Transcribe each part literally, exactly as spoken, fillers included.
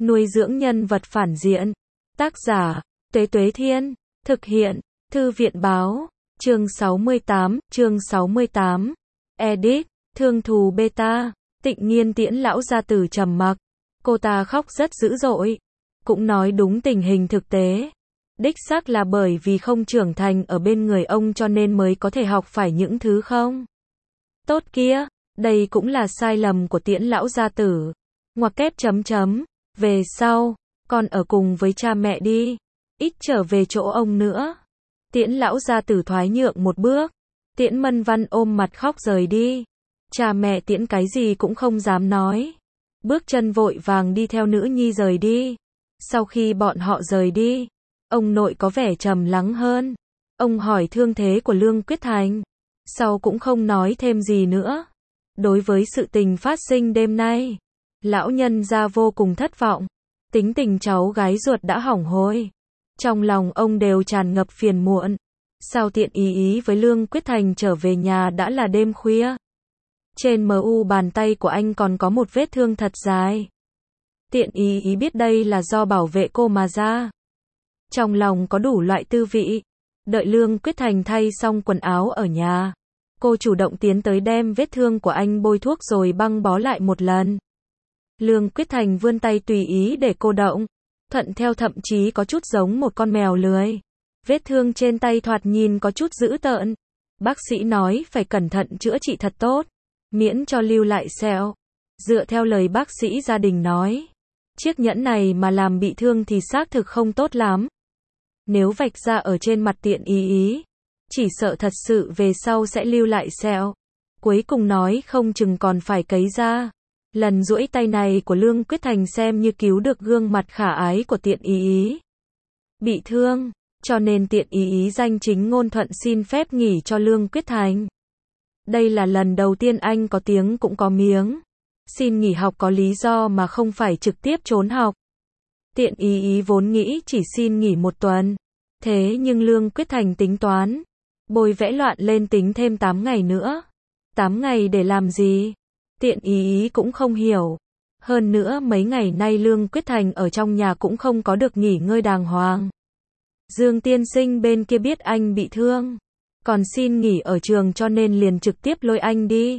Nuôi dưỡng nhân vật phản diện. Tác giả, Tuế Tuế Thiên. Thực hiện, Thư viện Báo. Chương sáu mươi tám, chương sáu mươi tám. Edit, Thương thù beta. Tịnh Nghiên tiễn lão gia tử trầm mặc. Cô ta khóc rất dữ dội. Cũng nói đúng tình hình thực tế. Đích xác là bởi vì không trưởng thành ở bên người ông cho nên mới có thể học phải những thứ không tốt kia. Đây cũng là sai lầm của tiễn lão gia tử. Ngoặc kép chấm chấm. Về sau, con ở cùng với cha mẹ đi. Ít trở về chỗ ông nữa. Tiễn lão gia tử thoái nhượng một bước. Tiễn Mân Văn ôm mặt khóc rời đi. Cha mẹ Tiễn cái gì cũng không dám nói. Bước chân vội vàng đi theo nữ nhi rời đi. Sau khi bọn họ rời đi, ông nội có vẻ trầm lắng hơn. Ông hỏi thương thế của Lương Quyết Thành. Sau cũng không nói thêm gì nữa. Đối với sự tình phát sinh đêm nay, lão nhân gia vô cùng thất vọng. Tính tình cháu gái ruột đã hỏng hôi. Trong lòng ông đều tràn ngập phiền muộn. Sao tiện ý ý với Lương Quyết Thành trở về nhà đã là đêm khuya. Trên mu bàn tay của anh còn có một vết thương thật dài. Tiện ý ý biết đây là do bảo vệ cô mà ra. Trong lòng có đủ loại tư vị. Đợi Lương Quyết Thành thay xong quần áo ở nhà, cô chủ động tiến tới đem vết thương của anh bôi thuốc rồi băng bó lại một lần. Lương Quyết Thành vươn tay tùy ý để cô động. Thuận theo thậm chí có chút giống một con mèo lười. Vết thương trên tay thoạt nhìn có chút dữ tợn. Bác sĩ nói phải cẩn thận chữa trị thật tốt, miễn cho lưu lại sẹo. Dựa theo lời bác sĩ gia đình nói, chiếc nhẫn này mà làm bị thương thì xác thực không tốt lắm. Nếu vạch ra ở trên mặt tiện ý ý, chỉ sợ thật sự về sau sẽ lưu lại sẹo. Cuối cùng nói không chừng còn phải cấy ra. Lần duỗi tay này của Lương Quyết Thành xem như cứu được gương mặt khả ái của tiện ý ý. Bị thương, cho nên tiện ý ý danh chính ngôn thuận xin phép nghỉ cho Lương Quyết Thành. Đây là lần đầu tiên anh có tiếng cũng có miếng. Xin nghỉ học có lý do mà không phải trực tiếp trốn học. Tiện ý ý vốn nghĩ chỉ xin nghỉ một tuần. Thế nhưng Lương Quyết Thành tính toán. Bôi vẽ loạn lên tính thêm tám ngày nữa. tám ngày để làm gì? Tiện ý ý cũng không hiểu. Hơn nữa mấy ngày nay Lương Quyết Thành ở trong nhà cũng không có được nghỉ ngơi đàng hoàng. Dương tiên sinh bên kia biết anh bị thương, còn xin nghỉ ở trường cho nên liền trực tiếp lôi anh đi.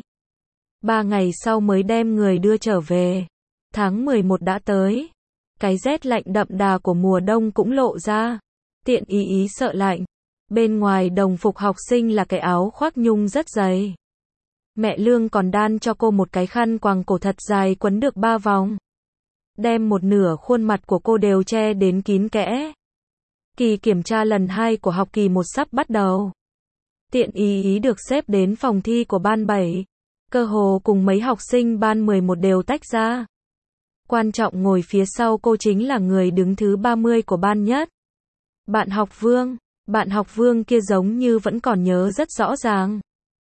Ba ngày sau mới đem người đưa trở về. Tháng mười một đã tới. Cái rét lạnh đậm đà của mùa đông cũng lộ ra. Tiện ý ý sợ lạnh. Bên ngoài đồng phục học sinh là cái áo khoác nhung rất dày. Mẹ Lương còn đan cho cô một cái khăn quàng cổ thật dài quấn được ba vòng. Đem một nửa khuôn mặt của cô đều che đến kín kẽ. Kỳ kiểm tra lần hai của học kỳ một sắp bắt đầu. Tiện ý ý được xếp đến phòng thi của ban bảy. Cơ hồ cùng mấy học sinh ban mười một đều tách ra. Quan trọng ngồi phía sau cô chính là người đứng thứ ba mươi của ban nhất. Bạn học Vương. Bạn học Vương kia giống như vẫn còn nhớ rất rõ ràng.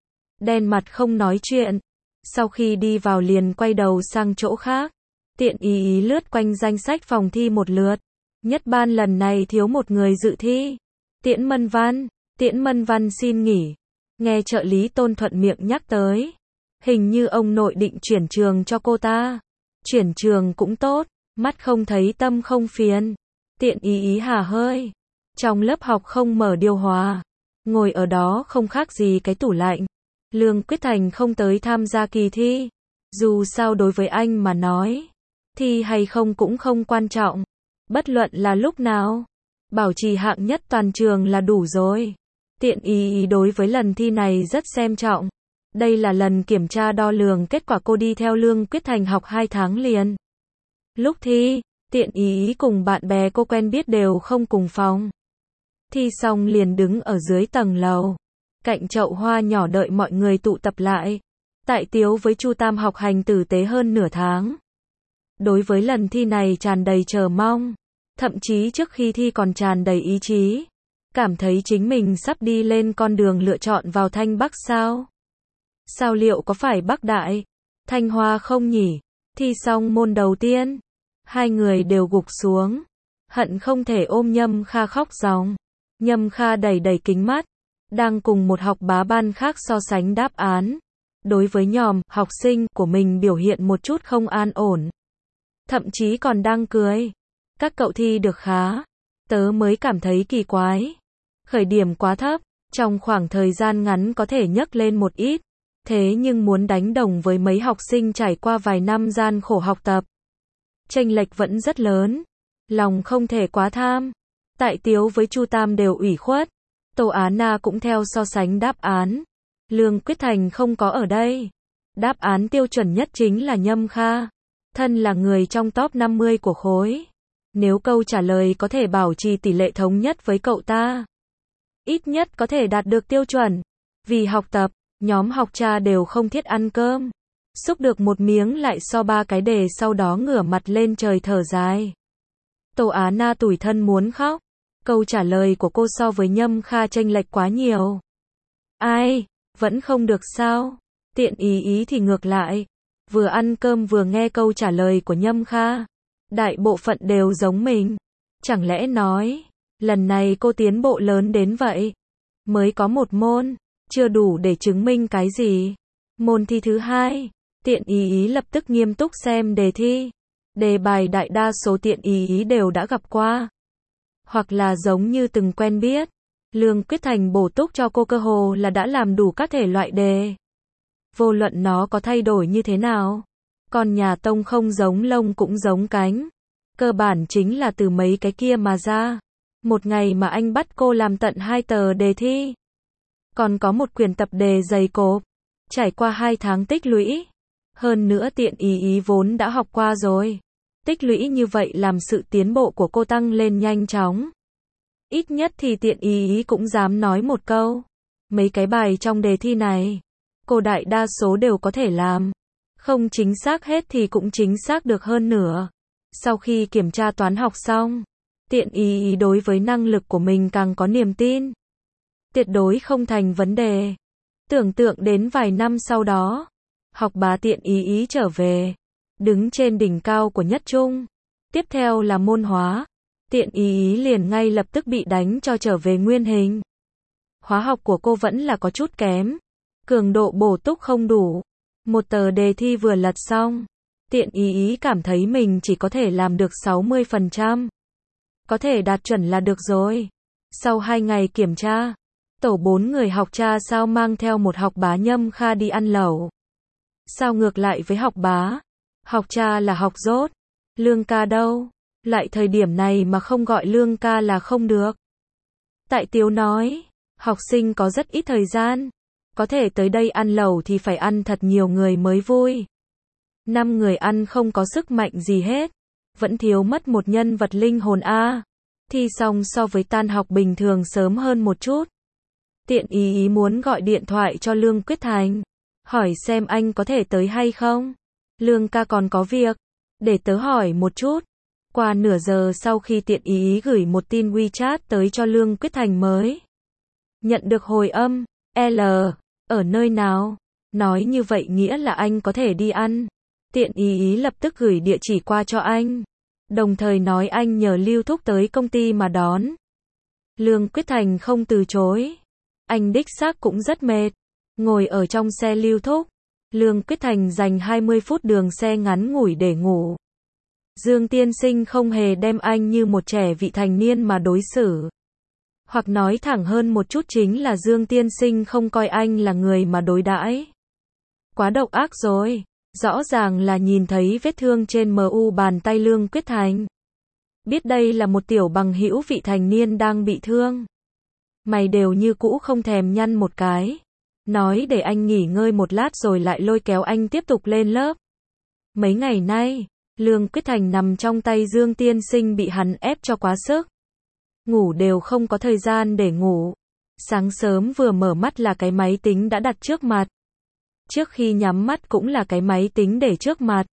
Đen mặt không nói chuyện. Sau khi đi vào liền quay đầu sang chỗ khác. Tiện ý ý lướt quanh danh sách phòng thi một lượt. Nhất ban lần này thiếu một người dự thi. Tiễn Mân Văn. Tiễn Mân Văn xin nghỉ. Nghe trợ lý Tôn thuận miệng nhắc tới. Hình như ông nội định chuyển trường cho cô ta. Chuyển trường cũng tốt. Mắt không thấy tâm không phiền. Tiện ý ý hả hơi. Trong lớp học không mở điều hòa. Ngồi ở đó không khác gì cái tủ lạnh. Lương Quyết Thành không tới tham gia kỳ thi. Dù sao đối với anh mà nói, thi hay không cũng không quan trọng. Bất luận là lúc nào, bảo trì hạng nhất toàn trường là đủ rồi. Tiện ý ý đối với lần thi này rất xem trọng. Đây là lần kiểm tra đo lường kết quả cô đi theo Lương Quyết Thành học hai tháng liền. Lúc thi, tiện ý ý cùng bạn bè cô quen biết đều không cùng phòng. Thi xong liền đứng ở dưới tầng lầu. Cạnh chậu hoa nhỏ đợi mọi người tụ tập lại. Tại Tiếu với Chu Tam học hành tử tế hơn nửa tháng. Đối với lần thi này tràn đầy chờ mong. Thậm chí trước khi thi còn tràn đầy ý chí. Cảm thấy chính mình sắp đi lên con đường lựa chọn vào Thanh Bắc sao? Sao liệu có phải Bắc Đại, Thanh Hoa không nhỉ? Thi xong môn đầu tiên. Hai người đều gục xuống. Hận không thể ôm Nhâm Kha khóc ròng. Nhâm Kha đẩy đẩy kính mắt. Đang cùng một học bá ban khác so sánh đáp án. Đối với nhóm học sinh của mình biểu hiện một chút không an ổn. thậm chí còn đang cười. Các cậu thi được khá. Tớ mới cảm thấy kỳ quái. Khởi điểm quá thấp, trong khoảng thời gian ngắn có thể nhấc lên một ít. Thế nhưng muốn đánh đồng với mấy học sinh trải qua vài năm gian khổ học tập, chênh lệch vẫn rất lớn. Lòng không thể quá tham. Tại Tiếu với Chu Tam đều ủy khuất. Tô Á Na cũng theo so sánh đáp án. Lương Quyết Thành không có ở đây. Đáp án tiêu chuẩn nhất chính là Nhâm Kha. Thân là người trong top năm mươi của khối. Nếu câu trả lời có thể bảo trì tỷ lệ thống nhất với cậu ta, ít nhất có thể đạt được tiêu chuẩn. Vì học tập, nhóm học cha đều không thiết ăn cơm. Xúc được một miếng lại so ba cái đề, sau đó ngửa mặt lên trời thở dài. Tô Á Na tủi thân muốn khóc. Câu trả lời của cô so với Nhâm Kha chênh lệch quá nhiều. Ai, vẫn không được sao? Tiện ý ý thì ngược lại. Vừa ăn cơm vừa nghe câu trả lời của Nhâm Kha. Đại bộ phận đều giống mình. Chẳng lẽ nói, lần này cô tiến bộ lớn đến vậy? Mới có một môn, chưa đủ để chứng minh cái gì. Môn thi thứ hai, tiện ý ý lập tức nghiêm túc xem đề thi. Đề bài đại đa số tiện ý ý đều đã gặp qua. Hoặc là giống như từng quen biết. Lương Quyết Thành bổ túc cho cô cơ hồ là đã làm đủ các thể loại đề. Vô luận nó có thay đổi như thế nào. Còn nhà Tông không giống lông cũng giống cánh. Cơ bản chính là từ mấy cái kia mà ra. Một ngày mà anh bắt cô làm tận hai tờ đề thi. Còn có một quyển tập đề dày cộp. Trải qua hai tháng tích lũy. Hơn nữa tiện ý ý vốn đã học qua rồi. Tích lũy như vậy làm sự tiến bộ của cô tăng lên nhanh chóng. Ít nhất thì tiện ý ý cũng dám nói một câu. Mấy cái bài trong đề thi này, cô đại đa số đều có thể làm. Không chính xác hết thì cũng chính xác được hơn nửa. Sau khi kiểm tra toán học xong, tiện ý ý đối với năng lực của mình càng có niềm tin. Tuyệt đối không thành vấn đề. Tưởng tượng đến vài năm sau đó, học bá tiện ý ý trở về, đứng trên đỉnh cao của nhất trung. Tiếp theo là môn hóa. Tiện ý ý liền ngay lập tức bị đánh cho trở về nguyên hình. Hóa học của cô vẫn là có chút kém. Cường độ bổ túc không đủ. Một tờ đề thi vừa lật xong, tiện ý ý cảm thấy mình chỉ có thể làm được sáu mươi phần trăm. Có thể đạt chuẩn là được rồi. Sau hai ngày kiểm tra, tổ bốn người học cha sao mang theo một học bá Nhâm Kha đi ăn lẩu. Sao ngược lại với học bá? Học cha là học dốt. Lương ca đâu? Lại thời điểm này mà không gọi Lương ca là không được. Tại Tiếu nói, học sinh có rất ít thời gian. Có thể tới đây ăn lẩu thì phải ăn thật nhiều người mới vui. Năm người ăn không có sức mạnh gì hết. Vẫn thiếu mất một nhân vật linh hồn a. Thi xong so với tan học bình thường sớm hơn một chút. Tiện ý ý muốn gọi điện thoại cho Lương Quyết Thành. Hỏi xem anh có thể tới hay không. Lương ca còn có việc. Để tớ hỏi một chút. Qua nửa giờ sau khi tiện ý ý gửi một tin WeChat tới cho Lương Quyết Thành mới nhận được hồi âm. L. Ở nơi nào? Nói như vậy nghĩa là anh có thể đi ăn. Tiện ý ý lập tức gửi địa chỉ qua cho anh. Đồng thời nói anh nhờ Lưu Thúc tới công ty mà đón. Lương Quyết Thành không từ chối. Anh đích xác cũng rất mệt. Ngồi ở trong xe Lưu Thúc, Lương Quyết Thành dành hai mươi phút đường xe ngắn ngủi để ngủ. Dương tiên sinh không hề đem anh như một trẻ vị thành niên mà đối xử. Hoặc nói thẳng hơn một chút chính là Dương tiên sinh không coi anh là người mà đối đãi. Quá độc ác rồi. Rõ ràng là nhìn thấy vết thương trên mu bàn tay Lương Quyết Thành. Biết đây là một tiểu bằng hữu vị thành niên đang bị thương. Mày đều như cũ không thèm nhăn một cái. Nói để anh nghỉ ngơi một lát rồi lại lôi kéo anh tiếp tục lên lớp. Mấy ngày nay, Lương Quyết Thành nằm trong tay Dương tiên sinh bị hắn ép cho quá sức. Ngủ đều không có thời gian để ngủ. Sáng sớm vừa mở mắt là cái máy tính đã đặt trước mặt. Trước khi nhắm mắt cũng là cái máy tính để trước mặt.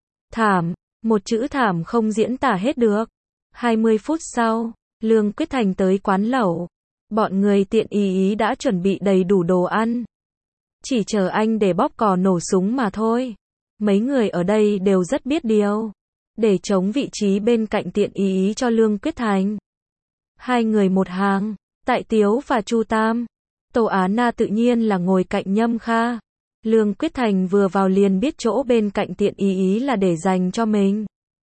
Thảm, một chữ thảm không diễn tả hết được. hai mươi phút sau, Lương Quyết Thành tới quán lẩu. Bọn người tiện ý ý đã chuẩn bị đầy đủ đồ ăn. Chỉ chờ anh để bóp cò nổ súng mà thôi. Mấy người ở đây đều rất biết điều. Để chống vị trí bên cạnh tiện ý ý cho Lương Quyết Thành. Hai người một hàng, Tại Tiếu và Chu Tam. Tô Á Na tự nhiên là ngồi cạnh Nhâm Kha. Lương Quyết Thành vừa vào liền biết chỗ bên cạnh tiện ý ý là để dành cho mình.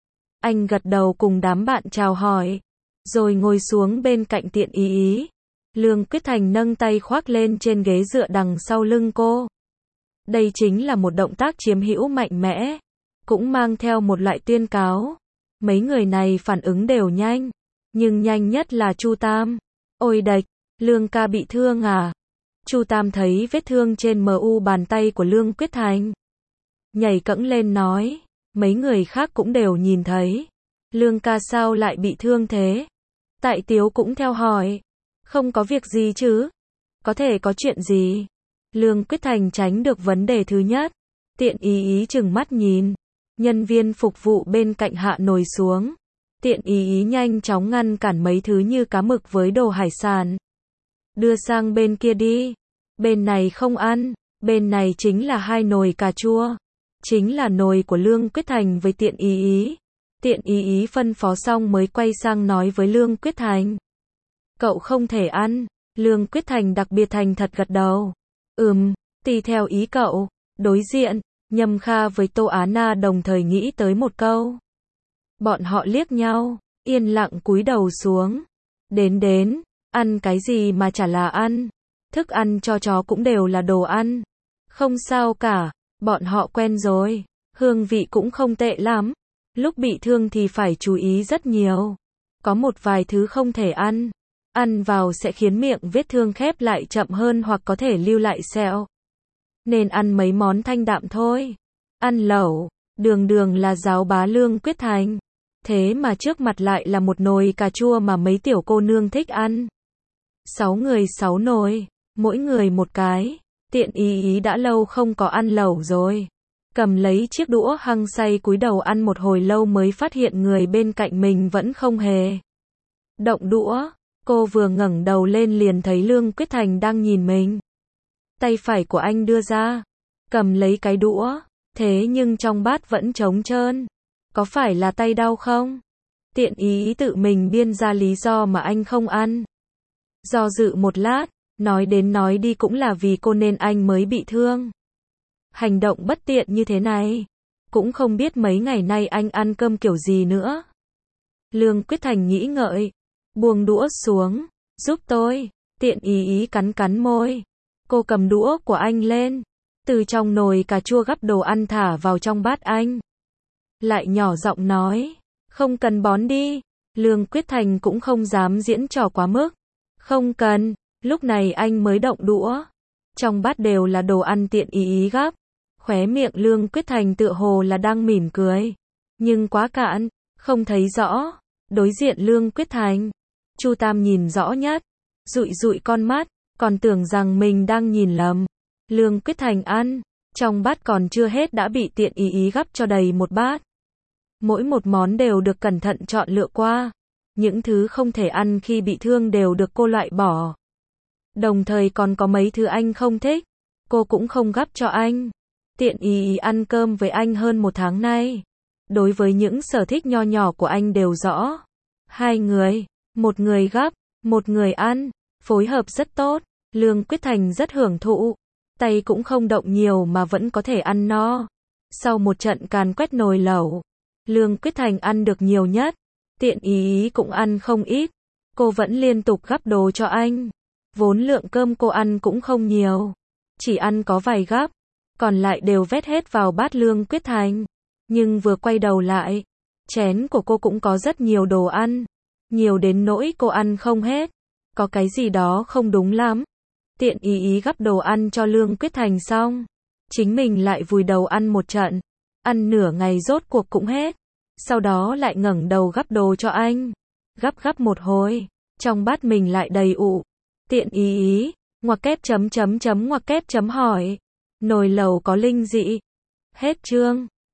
Anh gật đầu cùng đám bạn chào hỏi, rồi ngồi xuống bên cạnh Tiện Ý Ý. Lương Quyết Thành nâng tay khoác lên trên ghế dựa đằng sau lưng cô. Đây chính là một động tác chiếm hữu mạnh mẽ, cũng mang theo một loại tuyên cáo. Mấy người này phản ứng đều nhanh, nhưng nhanh nhất là Chu Tam. Ôi đệch, Lương ca bị thương à? Chu Tam thấy vết thương trên mu bàn tay của Lương Quyết Thành, nhảy cẫng lên nói, mấy người khác cũng đều nhìn thấy. Lương ca sao lại bị thương thế? Tại Tiếu cũng theo hỏi, không có việc gì chứ? Có thể có chuyện gì? Lương Quyết Thành tránh được vấn đề thứ nhất. Tiện Ý Ý chừng mắt nhìn. Nhân viên phục vụ bên cạnh hạ nồi xuống. Tiện Ý Ý nhanh chóng ngăn cản mấy thứ như cá mực với đồ hải sản. Đưa sang bên kia đi. Bên này không ăn. Bên này chính là hai nồi cà chua. Chính là nồi của Lương Quyết Thành với Tiện Ý Ý. Tiện Ý Ý phân phó xong mới quay sang nói với Lương Quyết Thành. Cậu không thể ăn. Lương Quyết Thành đặc biệt thành thật gật đầu. Ừm, tùy theo ý cậu. Đối diện, Nhâm Kha với Tô Á Na đồng thời nghĩ tới một câu. Bọn họ liếc nhau, yên lặng cúi đầu xuống. Đến đến, ăn cái gì mà chả là ăn. Thức ăn cho chó cũng đều là đồ ăn. Không sao cả, bọn họ quen rồi. Hương vị cũng không tệ lắm. Lúc bị thương thì phải chú ý rất nhiều. Có một vài thứ không thể ăn. Ăn vào sẽ khiến miệng vết thương khép lại chậm hơn hoặc có thể lưu lại sẹo. Nên ăn mấy món thanh đạm thôi. Ăn lẩu, đường đường là giáo bá Lương Quyết Thành. Thế mà trước mặt lại là một nồi cà chua mà mấy tiểu cô nương thích ăn. Sáu người sáu nồi, mỗi người một cái. Tiện Ý Ý đã lâu không có ăn lẩu rồi. Cầm lấy chiếc đũa hăng say cúi đầu ăn một hồi lâu mới phát hiện người bên cạnh mình vẫn không hề động đũa. Cô vừa ngẩng đầu lên liền thấy Lương Quyết Thành đang nhìn mình. Tay phải của anh đưa ra, cầm lấy cái đũa, thế nhưng trong bát vẫn trống trơn. Có phải là tay đau không? Tiện Ý Ý tự mình biên ra lý do mà anh không ăn. Do dự một lát, nói đến nói đi cũng là vì cô nên anh mới bị thương. Hành động bất tiện như thế này, cũng không biết mấy ngày nay anh ăn cơm kiểu gì nữa. Lương Quyết Thành nghĩ ngợi, buông đũa xuống, giúp tôi. Tiện Ý Ý cắn cắn môi. Cô cầm đũa của anh lên, từ trong nồi cà chua gắp đồ ăn thả vào trong bát anh. Lại nhỏ giọng nói, không cần bón đi. Lương Quyết Thành cũng không dám diễn trò quá mức. Không cần. Lúc này anh mới động đũa. Trong bát đều là đồ ăn Tiện Ý Ý gắp. Khóe miệng Lương Quyết Thành tựa hồ là đang mỉm cười, nhưng quá cạn, không thấy rõ. Đối diện Lương Quyết Thành, Chu Tam nhìn rõ nhất, dụi dụi con mắt, còn tưởng rằng mình đang nhìn lầm. Lương Quyết Thành ăn, trong bát còn chưa hết đã bị Tiện Ý Ý gắp cho đầy một bát. Mỗi một món đều được cẩn thận chọn lựa qua. Những thứ không thể ăn khi bị thương đều được cô loại bỏ. Đồng thời còn có mấy thứ anh không thích, cô cũng không gắp cho anh. Tiện Ý Ý ăn cơm với anh hơn một tháng nay. Đối với những sở thích nho nhỏ của anh đều rõ. Hai người, một người gắp, một người ăn, phối hợp rất tốt. Lương Quyết Thành rất hưởng thụ. Tay cũng không động nhiều mà vẫn có thể ăn no. Sau một trận càn quét nồi lẩu, Lương Quyết Thành ăn được nhiều nhất. Tiện Ý Ý cũng ăn không ít. Cô vẫn liên tục gắp đồ cho anh. Vốn lượng cơm cô ăn cũng không nhiều, chỉ ăn có vài gắp, còn lại đều vét hết vào bát Lương Quyết Thành. Nhưng vừa quay đầu lại, chén của cô cũng có rất nhiều đồ ăn, nhiều đến nỗi cô ăn không hết. Có cái gì đó không đúng lắm. Tiện Ý Ý gắp đồ ăn cho Lương Quyết Thành xong, chính mình lại vùi đầu ăn một trận, ăn nửa ngày rốt cuộc cũng hết. Sau đó lại ngẩng đầu gắp đồ cho anh, gắp gắp một hồi, trong bát mình lại đầy ụ. Tiện Ý Ý, ngoặc kép chấm chấm chấm ngoặc kép chấm hỏi, nồi lẩu có linh dị. Hết chương.